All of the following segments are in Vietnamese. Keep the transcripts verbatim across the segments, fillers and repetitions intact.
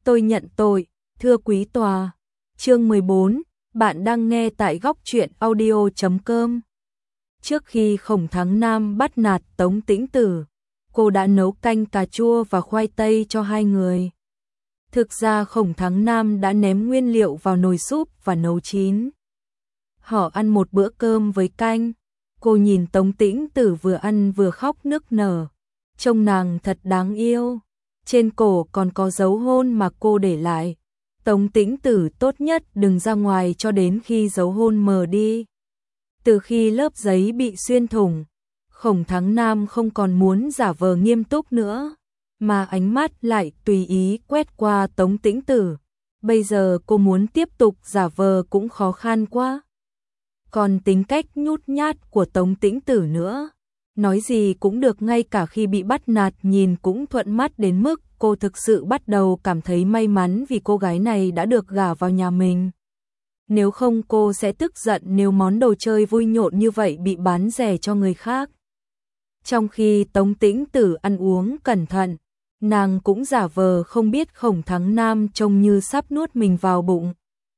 tôi nhận tội, thưa quý tòa. Chương mười bốn, bạn đang nghe tại góc truyện audio chấm com. Trước khi Khổng Thắng Nam bắt nạt Tống Tĩnh Tử, cô đã nấu canh cà chua và khoai tây cho hai người. Thực ra Khổng Thắng Nam đã ném nguyên liệu vào nồi súp và nấu chín. Họ ăn một bữa cơm với canh. Cô nhìn Tống Tĩnh Tử vừa ăn vừa khóc nức nở. Trông nàng thật đáng yêu. Trên cổ còn có dấu hôn mà cô để lại. Tống Tĩnh Tử tốt nhất đừng ra ngoài cho đến khi dấu hôn mờ đi. Từ khi lớp giấy bị xuyên thủng, Khổng Thắng Nam không còn muốn giả vờ nghiêm túc nữa, mà ánh mắt lại tùy ý quét qua Tống Tĩnh Tử. Bây giờ cô muốn tiếp tục giả vờ cũng khó khăn quá. Còn tính cách nhút nhát của Tống Tĩnh Tử nữa, nói gì cũng được, ngay cả khi bị bắt nạt nhìn cũng thuận mắt đến mức cô thực sự bắt đầu cảm thấy may mắn vì cô gái này đã được gả vào nhà mình. Nếu không cô sẽ tức giận nếu món đồ chơi vui nhộn như vậy bị bán rẻ cho người khác. Trong khi Tống Tĩnh Tử ăn uống cẩn thận, nàng cũng giả vờ không biết Khổng Thắng Nam trông như sắp nuốt mình vào bụng.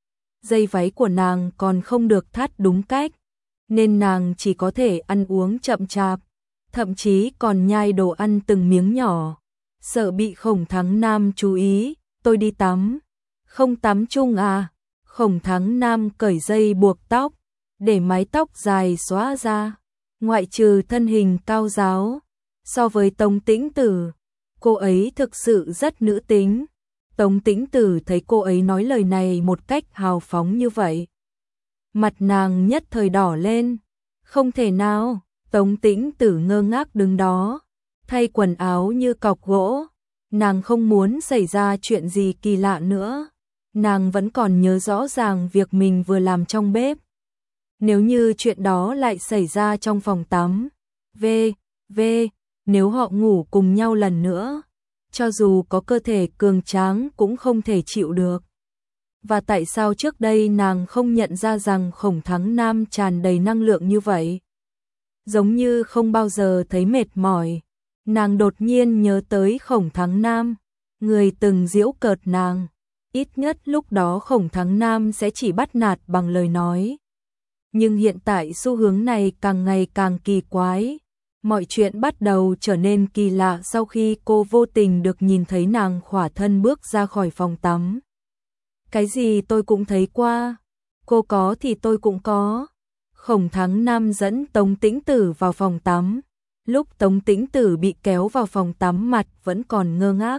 Dây váy của nàng còn không được thắt đúng cách, nên nàng chỉ có thể ăn uống chậm chạp, thậm chí còn nhai đồ ăn từng miếng nhỏ. Sợ bị Khổng Thắng Nam chú ý, tôi đi tắm. Không tắm chung à? Khổng Thắng Nam cởi dây buộc tóc, để mái tóc dài xóa ra. Ngoại trừ thân hình cao ráo, so với Tống Tĩnh Tử, cô ấy thực sự rất nữ tính. Tống Tĩnh Tử thấy cô ấy nói lời này một cách hào phóng như vậy, mặt nàng nhất thời đỏ lên. Không thể nào. Tống Tĩnh Tử ngơ ngác đứng đó, thay quần áo như cọc gỗ. Nàng không muốn xảy ra chuyện gì kỳ lạ nữa. Nàng vẫn còn nhớ rõ ràng việc mình vừa làm trong bếp. Nếu như chuyện đó lại xảy ra trong phòng tắm, v, v, nếu họ ngủ cùng nhau lần nữa, cho dù có cơ thể cường tráng cũng không thể chịu được. Và tại sao trước đây nàng không nhận ra rằng Khổng Thắng Nam tràn đầy năng lượng như vậy? Giống như không bao giờ thấy mệt mỏi. Nàng đột nhiên nhớ tới Khổng Thắng Nam, người từng giễu cợt nàng. Ít nhất lúc đó Khổng Thắng Nam sẽ chỉ bắt nạt bằng lời nói. Nhưng hiện tại xu hướng này càng ngày càng kỳ quái. Mọi chuyện bắt đầu trở nên kỳ lạ sau khi cô vô tình được nhìn thấy nàng khỏa thân bước ra khỏi phòng tắm. Cái gì tôi cũng thấy qua. Cô có thì tôi cũng có. Khổng Thắng Nam dẫn Tống Tĩnh Tử vào phòng tắm. Lúc Tống Tĩnh Tử bị kéo vào phòng tắm mặt vẫn còn ngơ ngác.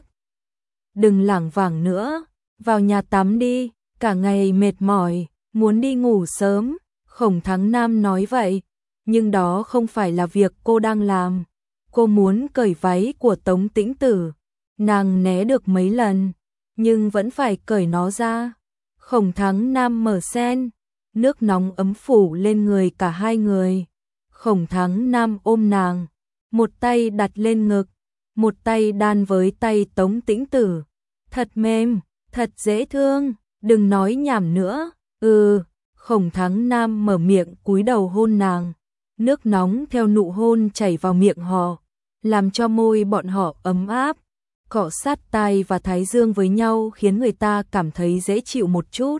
Đừng lảng vảng nữa, vào nhà tắm đi, cả ngày mệt mỏi, muốn đi ngủ sớm. Khổng Thắng Nam nói vậy, nhưng đó không phải là việc cô đang làm. Cô muốn cởi váy của Tống Tĩnh Tử. Nàng né được mấy lần, nhưng vẫn phải cởi nó ra. Khổng Thắng Nam mở sen, nước nóng ấm phủ lên người cả hai người. Khổng Thắng Nam ôm nàng, một tay đặt lên ngực, một tay đan với tay Tống Tĩnh Tử. Thật mềm, thật dễ thương, đừng nói nhảm nữa. Ừ, Khổng Thắng Nam mở miệng cúi đầu hôn nàng. Nước nóng theo nụ hôn chảy vào miệng họ, làm cho môi bọn họ ấm áp. Cọ sát tai và thái dương với nhau khiến người ta cảm thấy dễ chịu một chút.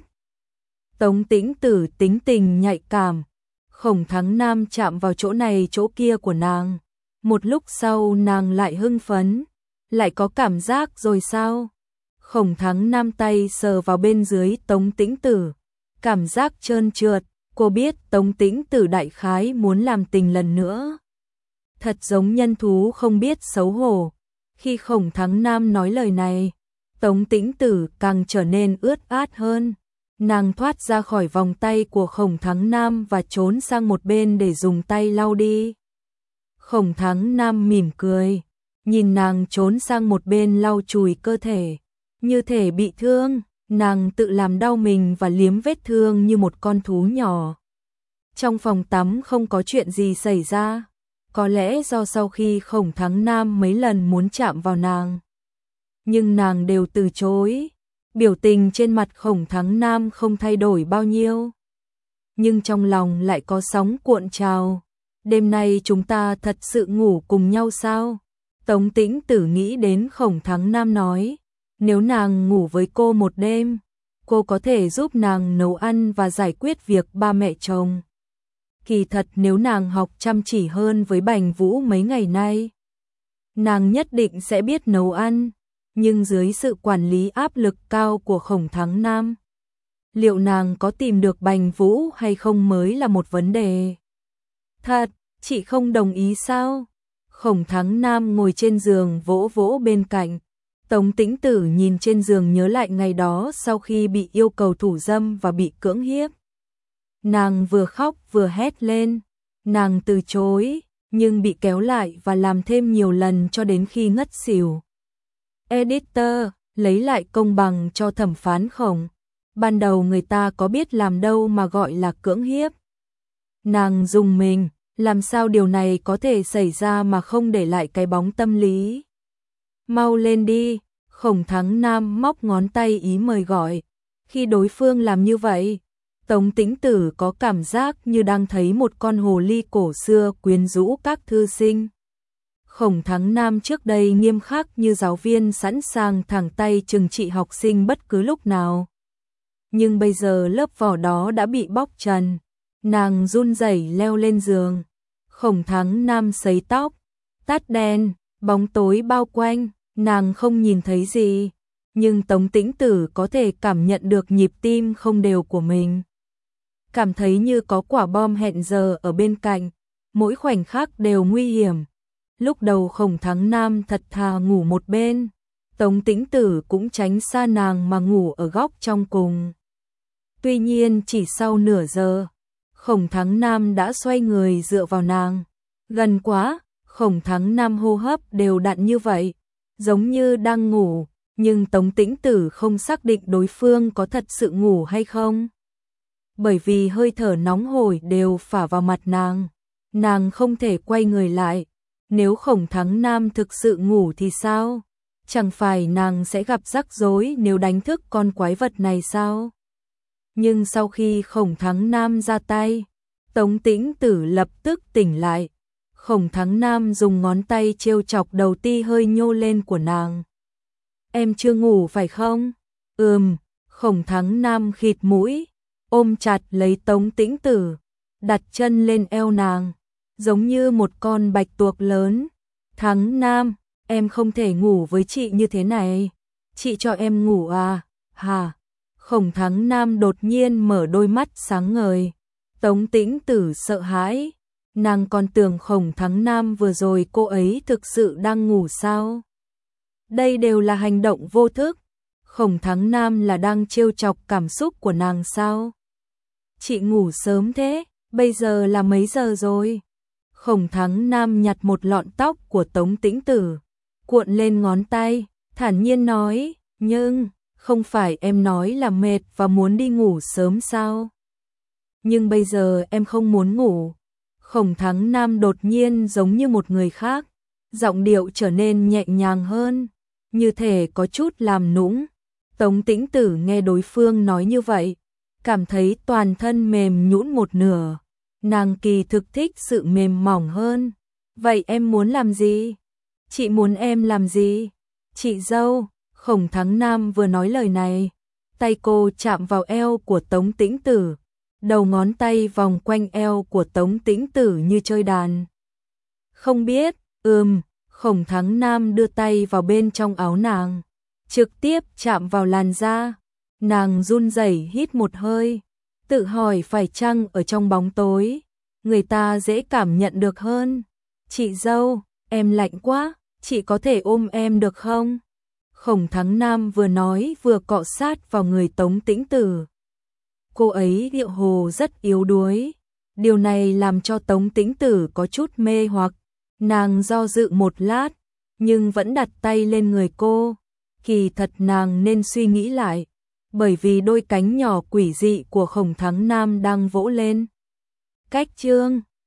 Tống Tĩnh Tử tính tình nhạy cảm. Khổng Thắng Nam chạm vào chỗ này chỗ kia của nàng. Một lúc sau nàng lại hưng phấn. Lại có cảm giác rồi sao? Khổng Thắng Nam tay sờ vào bên dưới Tống Tĩnh Tử. Cảm giác trơn trượt. Cô biết Tống Tĩnh Tử đại khái muốn làm tình lần nữa. Thật giống nhân thú không biết xấu hổ. Khi Khổng Thắng Nam nói lời này, Tống Tĩnh Tử càng trở nên ướt át hơn. Nàng thoát ra khỏi vòng tay của Khổng Thắng Nam và trốn sang một bên để dùng tay lau đi. Khổng Thắng Nam mỉm cười, nhìn nàng trốn sang một bên lau chùi cơ thể. Như thể bị thương, nàng tự làm đau mình và liếm vết thương như một con thú nhỏ. Trong phòng tắm không có chuyện gì xảy ra. Có lẽ do sau khi Khổng Thắng Nam mấy lần muốn chạm vào nàng, nhưng nàng đều từ chối. Biểu tình trên mặt Khổng Thắng Nam không thay đổi bao nhiêu, nhưng trong lòng lại có sóng cuộn trào. Đêm nay chúng ta thật sự ngủ cùng nhau sao? Tống Tĩnh Tử nghĩ đến Khổng Thắng Nam nói, Nếu nàng ngủ với cô một đêm, cô có thể giúp nàng nấu ăn và giải quyết việc ba mẹ chồng. Kỳ thật nếu nàng học chăm chỉ hơn với Bành Vũ mấy ngày nay, nàng nhất định sẽ biết nấu ăn, nhưng dưới sự quản lý áp lực cao của Khổng Thắng Nam, liệu nàng có tìm được Bành Vũ hay không mới là một vấn đề. Thật, chị không đồng ý sao? Khổng Thắng Nam ngồi trên giường vỗ vỗ bên cạnh. Tống Tĩnh Tử nhìn trên giường nhớ lại ngày đó sau khi bị yêu cầu thủ dâm và bị cưỡng hiếp. Nàng vừa khóc vừa hét lên. Nàng từ chối, nhưng bị kéo lại và làm thêm nhiều lần cho đến khi ngất xỉu. Editor, lấy lại công bằng cho thẩm phán Khổng. Ban đầu người ta có biết làm đâu mà gọi là cưỡng hiếp. Nàng rùng mình, làm sao điều này có thể xảy ra mà không để lại cái bóng tâm lý. Mau lên đi, Khổng Thắng Nam móc ngón tay ý mời gọi. Khi đối phương làm như vậy, Tống Tĩnh Tử có cảm giác như đang thấy một con hồ ly cổ xưa quyến rũ các thư sinh. Khổng Thắng Nam trước đây nghiêm khắc như giáo viên sẵn sàng thẳng tay trừng trị học sinh bất cứ lúc nào. Nhưng bây giờ lớp vỏ đó đã bị bóc trần. Nàng run rẩy leo lên giường. Khổng Thắng Nam sấy tóc, tắt đèn, bóng tối bao quanh, nàng không nhìn thấy gì. Nhưng Tống Tĩnh Tử có thể cảm nhận được nhịp tim không đều của mình. Cảm thấy như có quả bom hẹn giờ ở bên cạnh, mỗi khoảnh khắc đều nguy hiểm. Lúc đầu Khổng Thắng Nam thật thà ngủ một bên, Tống Tĩnh Tử cũng tránh xa nàng mà ngủ ở góc trong cùng. Tuy nhiên chỉ sau nửa giờ, Khổng Thắng Nam đã xoay người dựa vào nàng. Gần quá, Khổng Thắng Nam hô hấp đều đặn như vậy, giống như đang ngủ, nhưng Tống Tĩnh Tử không xác định đối phương có thật sự ngủ hay không. Bởi vì hơi thở nóng hổi đều phả vào mặt nàng, nàng không thể quay người lại. Nếu Khổng Thắng Nam thực sự ngủ thì sao? Chẳng phải nàng sẽ gặp rắc rối nếu đánh thức con quái vật này sao? Nhưng sau khi Khổng Thắng Nam ra tay, Tống Tĩnh Tử lập tức tỉnh lại. Khổng Thắng Nam dùng ngón tay trêu chọc đầu ti hơi nhô lên của nàng. Em chưa ngủ phải không? Ừm, Khổng Thắng Nam khịt mũi, ôm chặt lấy Tống Tĩnh Tử, đặt chân lên eo nàng, giống như một con bạch tuộc lớn. Thắng Nam, em không thể ngủ với chị như thế này. Chị cho em ngủ à? Hả? Khổng Thắng Nam đột nhiên mở đôi mắt sáng ngời. Tống Tĩnh Tử sợ hãi. Nàng còn tưởng Khổng Thắng Nam vừa rồi cô ấy thực sự đang ngủ sao? Đây đều là hành động vô thức. Khổng Thắng Nam là đang trêu chọc cảm xúc của nàng sao? Chị ngủ sớm thế, bây giờ là mấy giờ rồi? Khổng Thắng Nam nhặt một lọn tóc của Tống Tĩnh Tử, cuộn lên ngón tay, thản nhiên nói, nhưng, không phải em nói là mệt và muốn đi ngủ sớm sao? Nhưng bây giờ em không muốn ngủ. Khổng Thắng Nam đột nhiên giống như một người khác, giọng điệu trở nên nhẹ nhàng hơn, như thể có chút làm nũng. Tống Tĩnh Tử nghe đối phương nói như vậy, cảm thấy toàn thân mềm nhũn một nửa. Nàng kỳ thực thích sự mềm mỏng hơn. Vậy em muốn làm gì? Chị muốn em làm gì? Chị dâu. Khổng Thắng Nam vừa nói lời này, tay cô chạm vào eo của Tống Tĩnh Tử, đầu ngón tay vòng quanh eo của Tống Tĩnh Tử như chơi đàn. Không biết, ừm, Khổng Thắng Nam đưa tay vào bên trong áo nàng, trực tiếp chạm vào làn da. Nàng run rẩy hít một hơi, tự hỏi phải chăng ở trong bóng tối, người ta dễ cảm nhận được hơn. Chị dâu, em lạnh quá, chị có thể ôm em được không? Khổng Thắng Nam vừa nói vừa cọ sát vào người Tống Tĩnh Tử. Cô ấy điệu hồ rất yếu đuối. Điều này làm cho Tống Tĩnh Tử có chút mê hoặc. Nàng do dự một lát, nhưng vẫn đặt tay lên người cô. Kỳ thật nàng nên suy nghĩ lại, bởi vì đôi cánh nhỏ quỷ dị của Khổng Thắng Nam đang vỗ lên. Cách chương